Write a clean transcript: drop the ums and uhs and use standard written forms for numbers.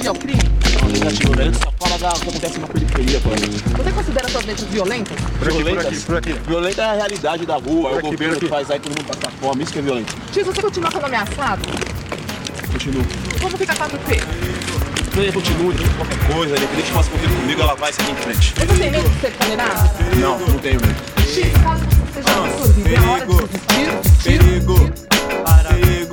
negaria ao crime? Não, negativo, né? Ele só fala da que acontece na periferia, pô. Você considera suas letras violentas? Por aqui. Violenta é a realidade da rua, é o governo que faz aí todo mundo passar fome, isso que é violento. Tio, você continua sendo ameaçado? Continua. Como fica fácil ter? Ele continua, ele faz qualquer coisa, ele deixa umas coisas comigo, ela vai seguir em frente. Você tem medo de ser condenado? Não tenho medo. Tio, caso você seja absorvido, é hora de